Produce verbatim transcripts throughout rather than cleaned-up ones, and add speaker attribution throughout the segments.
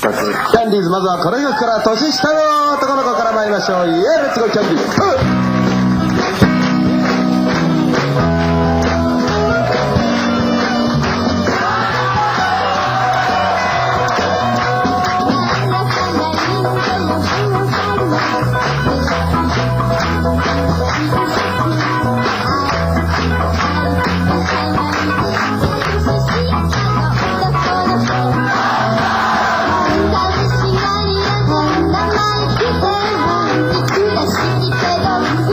Speaker 1: キャンディーズ、まずはこの曲から年下の男の子から参りましょう。イエー、レッツゴーキャンディーズ。
Speaker 2: 「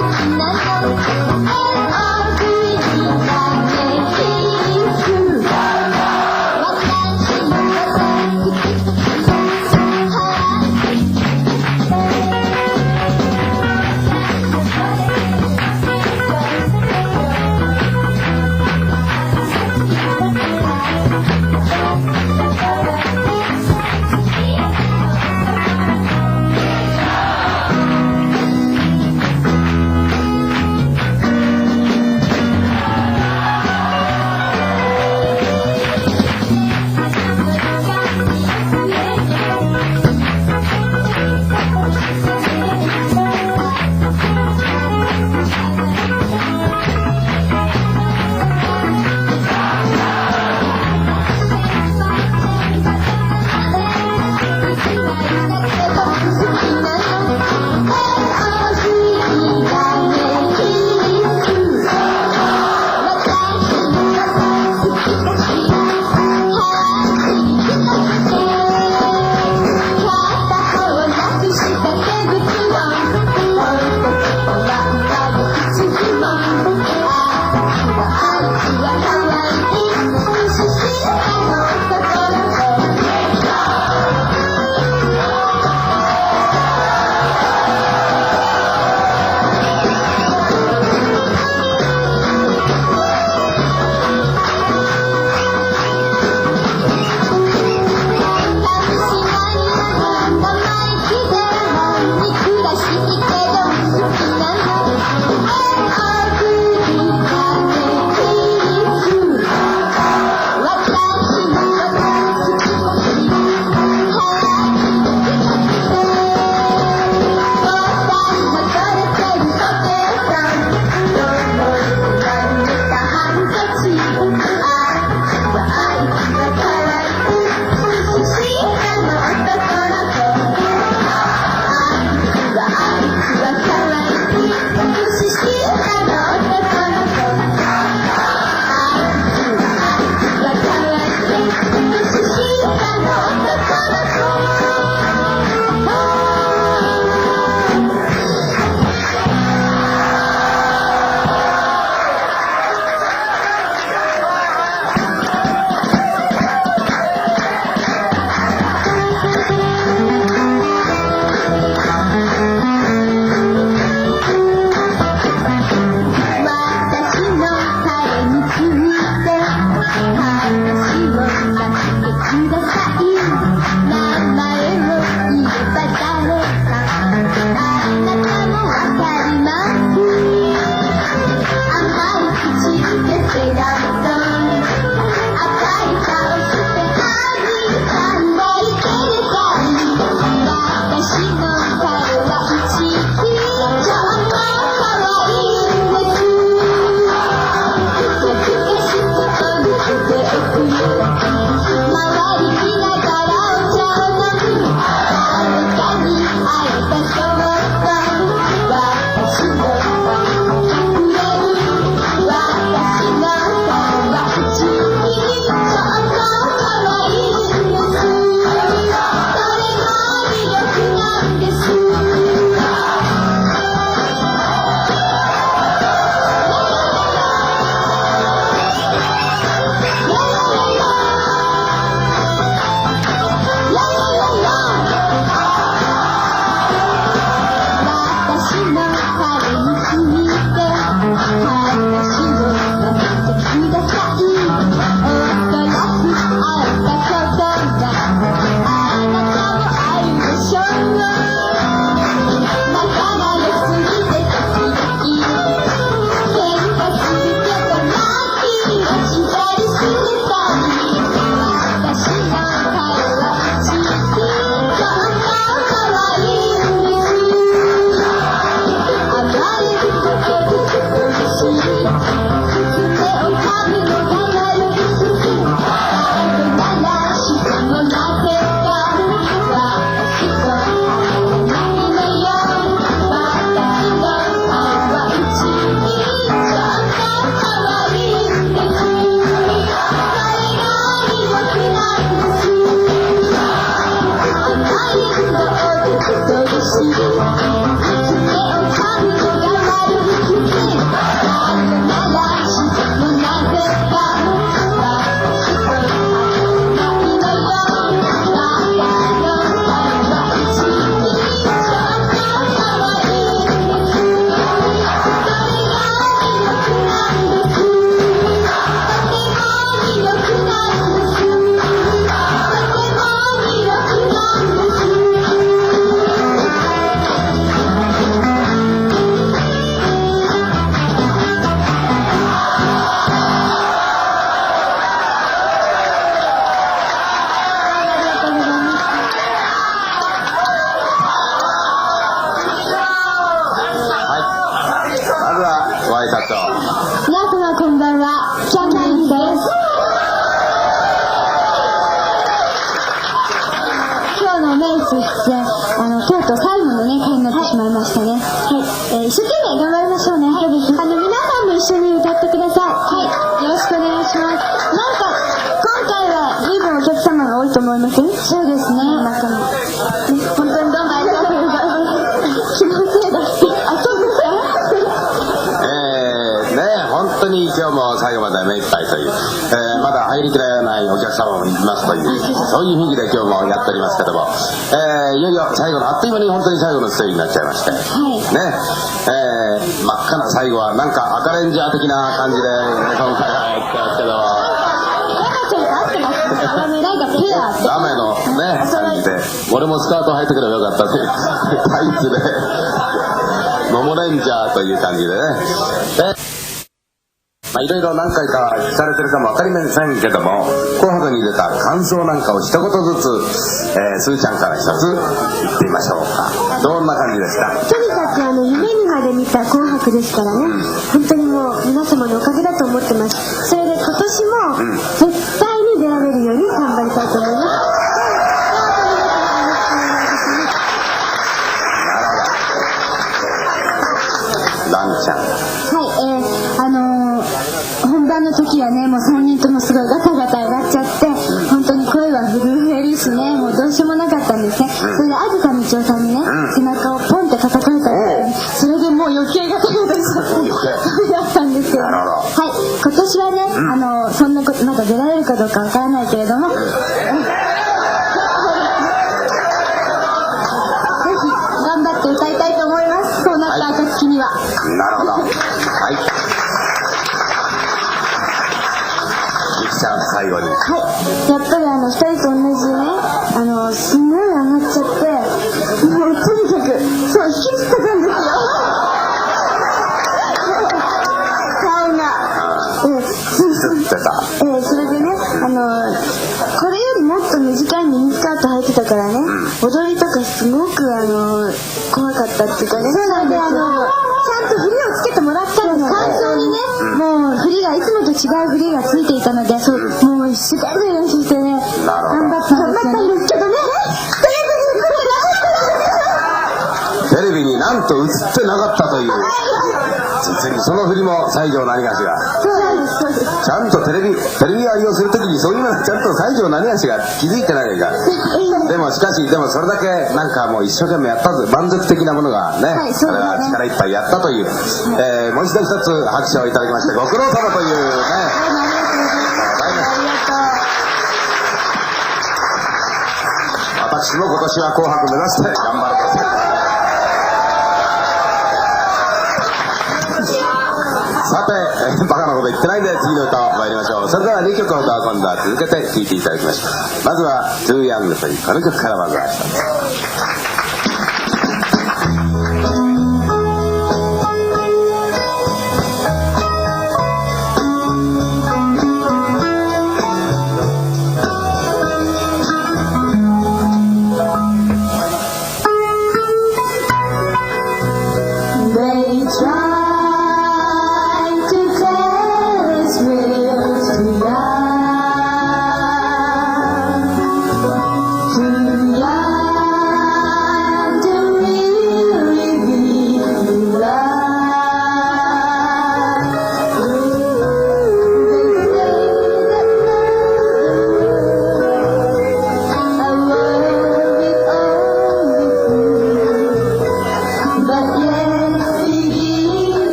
Speaker 2: そしてあのとうとう最後のね回になってしまいましたね。はい、えー、一生懸命頑張りましょうね。はい、あの皆さんも一緒に歌ってください。はい、よろしくお願いします。なんか今回は随分お客様が多いと思いますね。そうですね。中も、ね、本当にどうもありがとうございます。気のせいだってあ、そうですか。
Speaker 1: えー、ね本当に今日も最後まで目いっぱいという、えー、まだ入りきらないお客様もいますという、そういう雰囲気で今日もやっておりますけども、えー、いよいよ最後のあっという間に本当に最後のステージになっちゃいまして、はい、ね、えー、真っ赤な最後はなんか赤レンジャー的な感じで今回はやってますけど、ラメのね感じで、俺もスカート履いてくればよかったというタイツでモモレンジャーという感じでね、えまあいろいろ何回か聞かれてるかも分かりませんけども、紅白に出た感想なんかを一言ずつ、えー、すーちゃんから一つ言ってみましょうか。どんな感じですか。
Speaker 2: とにかくあの夢にまで見た紅白ですからね、うん、本当にもう皆様のおかげだと思ってます。それで今年も絶対に出られるように頑張りたいと思います。
Speaker 1: ランちゃん、
Speaker 2: はい、えー、あのー、本番の時はねもうさんにんともすごいガタガタ上がっちゃって、本当に声は震えるしね、もうどうしようもなかったんですね。それであずさみちおさんにね、うん、背中をポンって叩かれたんですよね。それでもう余計ガタガタしちゃってそうだったんですけど、はい、今年はね、うん、あのー、そんなことまだ出られるかどうかわからないけれども、うん、ぜひ頑張って歌いたいと思います。そうなった暁には、はい、
Speaker 1: なるほど。はい、ゆきちゃん最後に。
Speaker 2: はい、やっぱりあのふたりと同じね、あのすんごい上がっちゃって、もうとにかくそう引きつってたんですよ顔が、えー、
Speaker 1: 引きつってた。
Speaker 2: えー、それでね、あのこれよりもっと短いミニスカート履いてたからね、うん、踊りとかすごくあの怖かったっていうかね、それであのちゃんと振りをつけてもらったの、感想にね、うん、もう振りがいつもと違う振りがついていたので、そう、もう一生懸命練習してね頑張ったんですけどね、
Speaker 1: テレビになんと映ってなかったという、実にその振りも西条何がしが、
Speaker 2: そうですそうです、
Speaker 1: ちゃんとテレビテレビ愛をするときにそういうのはちゃんと西条何がしが気づいてないからでもしかしでもそれだけなんかもう一生懸命やったぜ、満足的なものがね、はい、それは力いっぱいやったという、えー、もう一度一つ拍手をいただきましてご苦労様というね、私も今年は紅白目指して頑張ると。さて、えー、バカなこと言ってないんで次の歌を参りましょう。それではにきょくの歌を今度は続けて聴いていただきましょう。まずは「Too Young」というこの曲からまずは一つ。
Speaker 2: Too young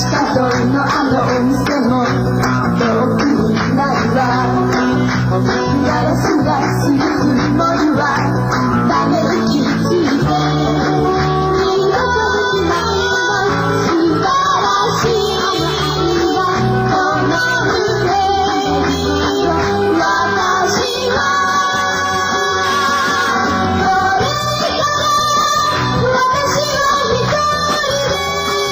Speaker 2: 地下通りのあのお店も遠くにないわガラスがする森はダメで気づいて見事になる素晴らしいがこの胸に私はこれから私は一人で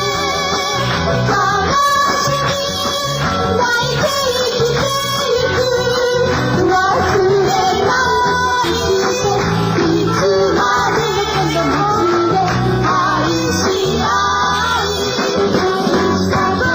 Speaker 2: 悲しみ泣いて生きてゆく忘れないでいつまでこの道で愛し合いしたの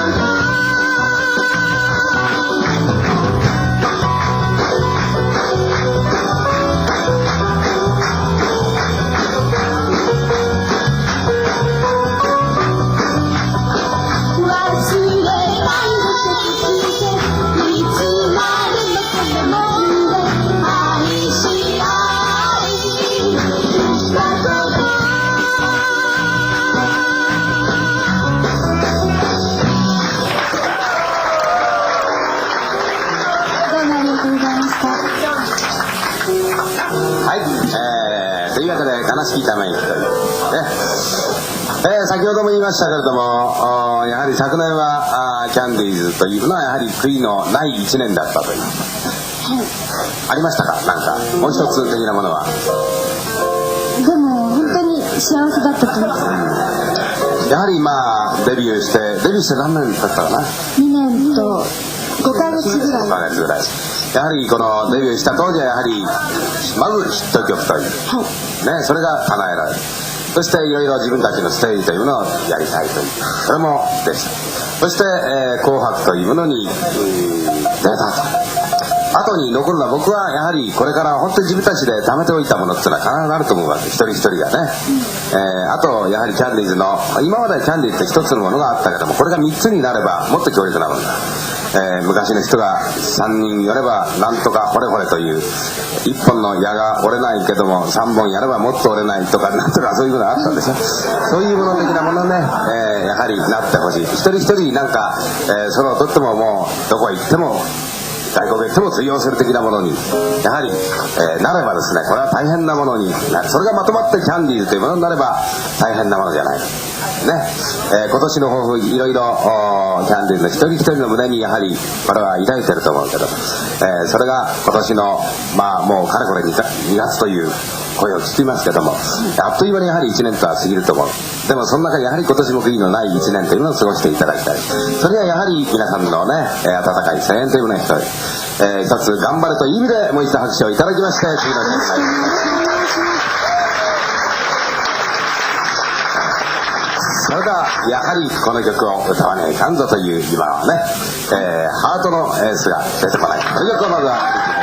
Speaker 2: 忘れないでいつまでもこの門で愛し合いしたことどうもありがとうございました
Speaker 1: はい、えー、というわけで悲しきため息というね、えー、先ほども言いましたけれどもおやはり昨年はあーキャンディーズというのはやはり悔いのないいちねんだったという、ありましたか、なんかもう一つ的なものは。
Speaker 2: でも本当に幸せだったと思います
Speaker 1: やはりまあデビューしてデビューして何年経ったかな、
Speaker 2: にねんとごかげつぐらい
Speaker 1: ごかげつぐらい。やはりこのデビューした当時はやはりまずヒット曲という、
Speaker 2: はい
Speaker 1: ね、それが叶えられる。そしていろいろ自分たちのステージというものをやりたいという、それもでした。そして、えー、紅白というものに、えー、出たと。後に残るのは僕はやはりこれから本当に自分たちで貯めておいたものっていうのは必ずあると思うわけ、一人一人がね、えー、あとやはりキャンディーズの今までキャンディーズって一つのものがあったけども、これがみっつになればもっと強力なものだ。えー、昔の人がさんにんやればなんとかほれほれという、いっぽんの矢が折れないけどもさんぼんやればもっと折れないとか、なんとかそういうのがあったんでしょ。そういうもの的なものね、えー、やはりなってほしい。一人一人なんか、えー、それをとってももうどこ行っても外国へ行っても通用する的なものにやはり、えー、なればですね、これは大変なものになる。それがまとまってキャンディーズというものになれば大変なものじゃないかね。えー、今年の抱負いろいろキャンディーズの一人一人の胸にやはりこれは抱いてると思うけど、えー、それが今年のまあもうかれこれにがつという声を聞きますけども、あっという間にやはりいちねんとは過ぎると思う。でもその中にやはり今年も悔いのないいちねんというのを過ごしていただきたい。それはやはり皆さんのね、えー、温かい声援というものに一人、えー、一つ頑張れという意味でもう一度拍手をいただきまして、次の曲に参ります。それではやはりこの曲を歌わねえかんぞという今はね、えー、ハートのエースが出てこない。この曲をまずは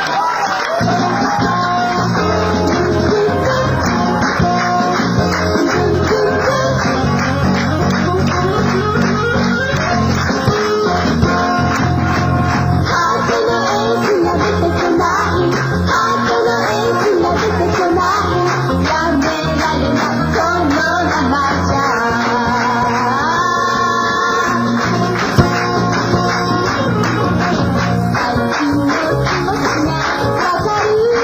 Speaker 2: 「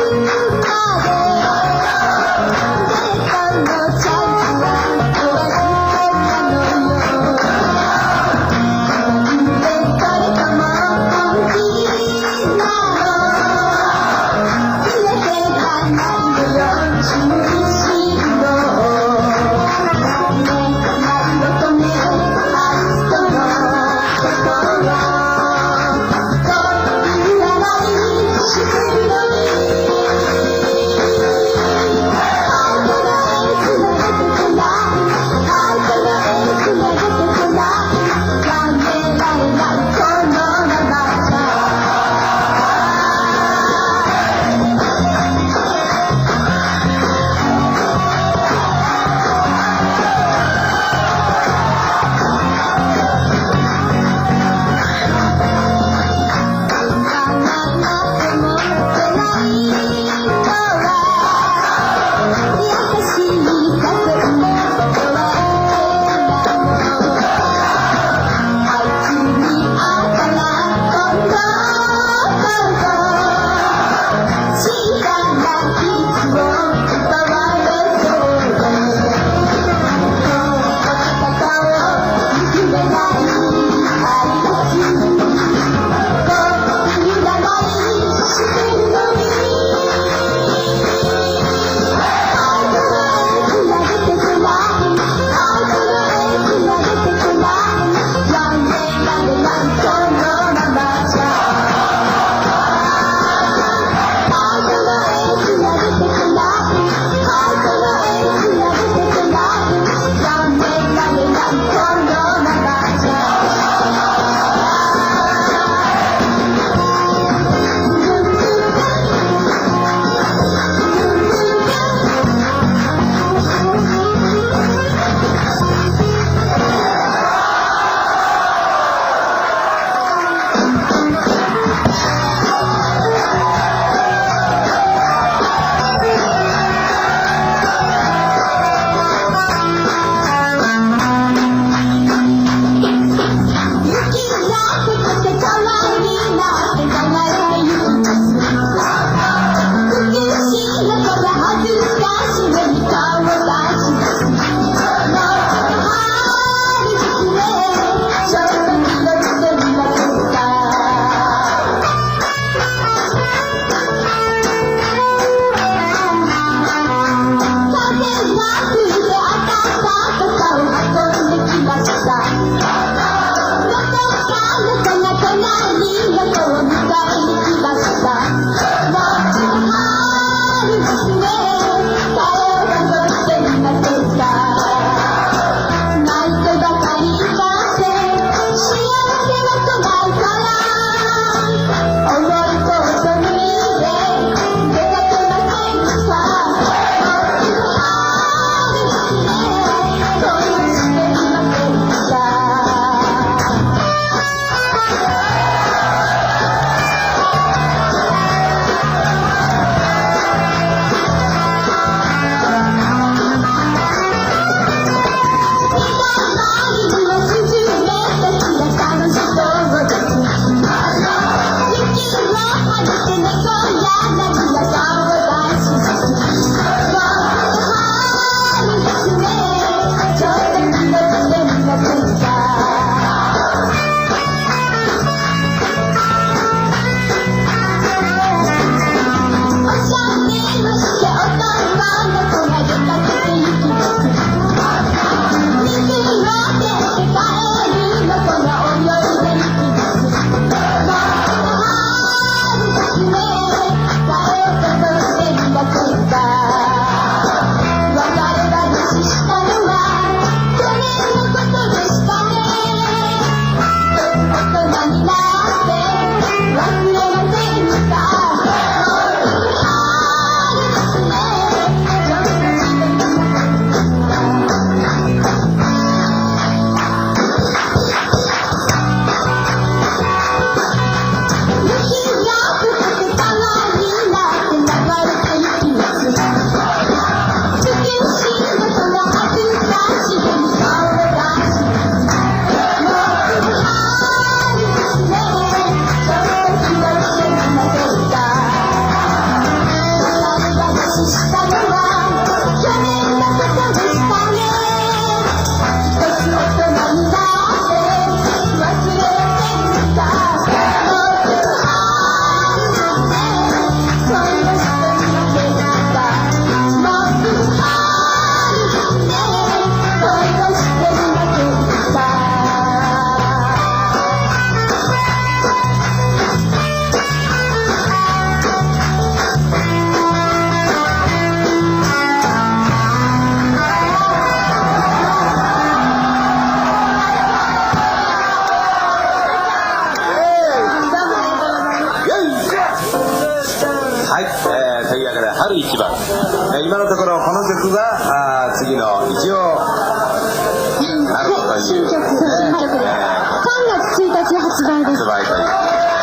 Speaker 1: 春一番、えー、今のところこの曲があ次の一応なるという
Speaker 2: 新曲、新曲です。さんがつついたち発売です。
Speaker 1: 発売という、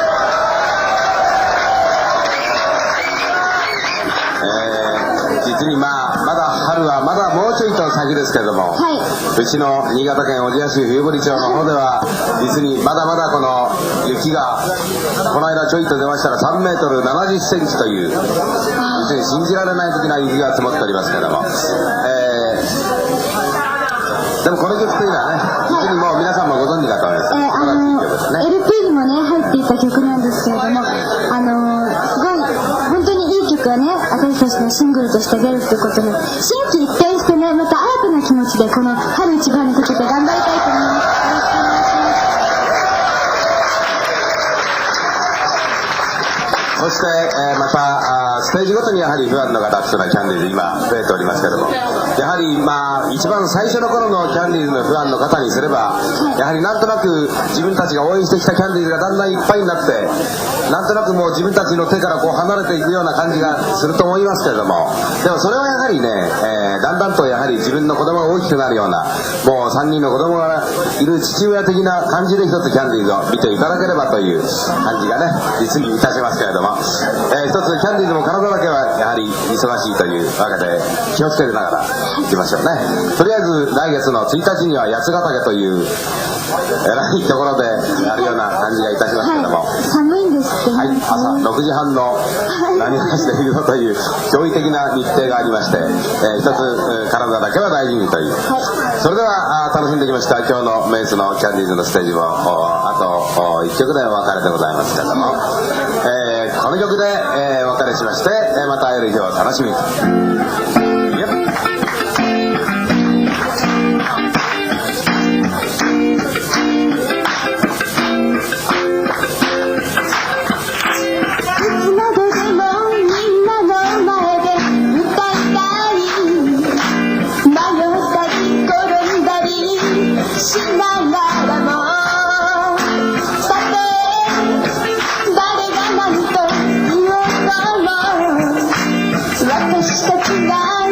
Speaker 1: えー、実にまあまだ春はまだもうちょいと先ですけれども、
Speaker 2: はい、
Speaker 1: うちの新潟県小千谷市冬堀町の方では実にまだまだこの雪がこの間ちょいと出ましたらさんメートルななじゅっセンチという実に信じられない的な雪が積もっておりますけれども、えー、でもこの曲というのはね、実にもう皆さんもご存知だと思います。
Speaker 2: えー、あのー、エルピー にもね入っていた曲なんですけれども、あのー、すごい本当にいい曲がね私たちのシングルとして出るってことで心機一転してねまた新たな気持ちでこの春一番にかけて頑張りたいと思います。
Speaker 1: そして、えー、またステージごとにやはりファンの方というのはキャンディーズ今増えておりますけれども、やはりまあ一番最初の頃のキャンディーズのファンの方にすればやはりなんとなく自分たちが応援してきたキャンディーズがだんだんいっぱいになってなんとなくもう自分たちの手からこう離れていくような感じがすると思いますけれども、でもそれはやはりね、えー、だんだんとやはり自分の子供が大きくなるようなもうさんにんの子供がいる父親的な感じで一つキャンディーズを見ていただければという感じがね実にいたしますけれども、えー、一つキャンディーズも体だけはやはり忙しいというわけで気をつけてながらいきましょうね。とりあえず来月のついたちには八ヶ岳というえらいところでやるような感じがいたしますけれども、
Speaker 2: はい、寒いんですって、ね、
Speaker 1: はい、朝ろくじはんの何々しているぞという驚異的な日程がありまして、えー、一つ、えー、体だけは大事にという、はい、それではあ楽しんできました今日のメイスのキャンディーズのステージもあといっきょくでお別れでございますけれども、えー、この曲で、えー、お別れしまして、えー、また会える日を楽しみに。
Speaker 2: しながらもさて誰が何と言おうとも私たちが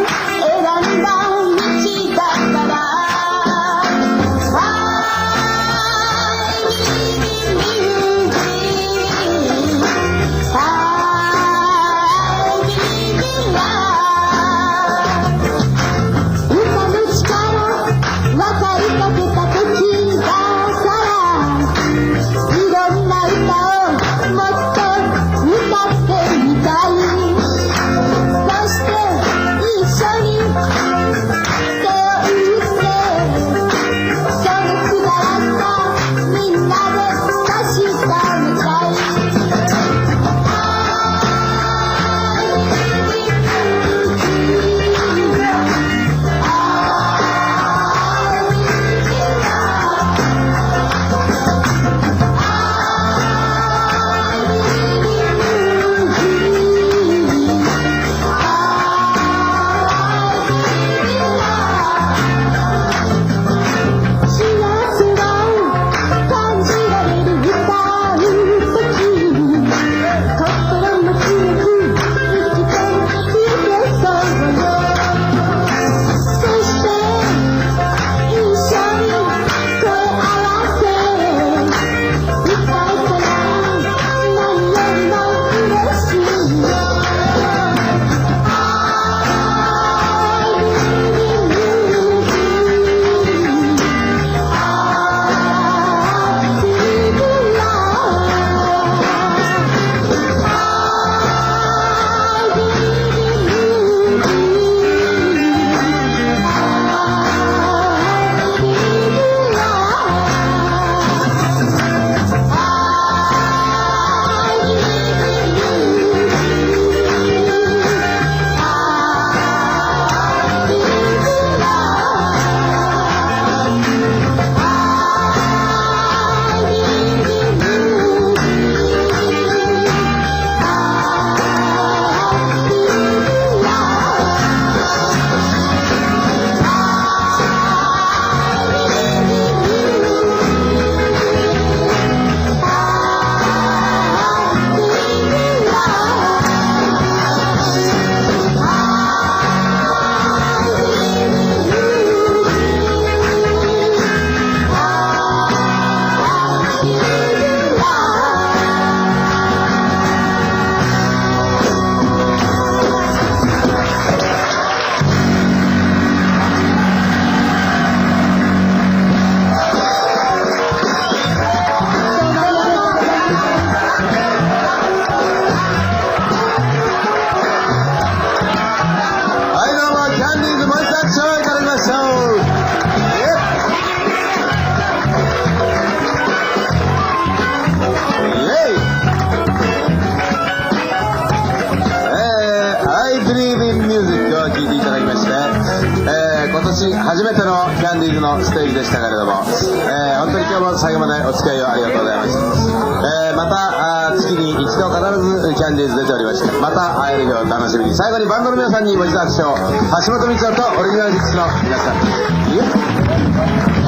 Speaker 1: キャンディーズのステージでしたけれども、えー、本当に今日も最後までお付き合いをありがとうございました。えー、またあ月に一度必ずキャンディーズ出ておりまして、また会える日を楽しみに。最後にバンドの皆さんにご一度拍手を。橋本光雄とオリジナルシックスの皆さん。いえ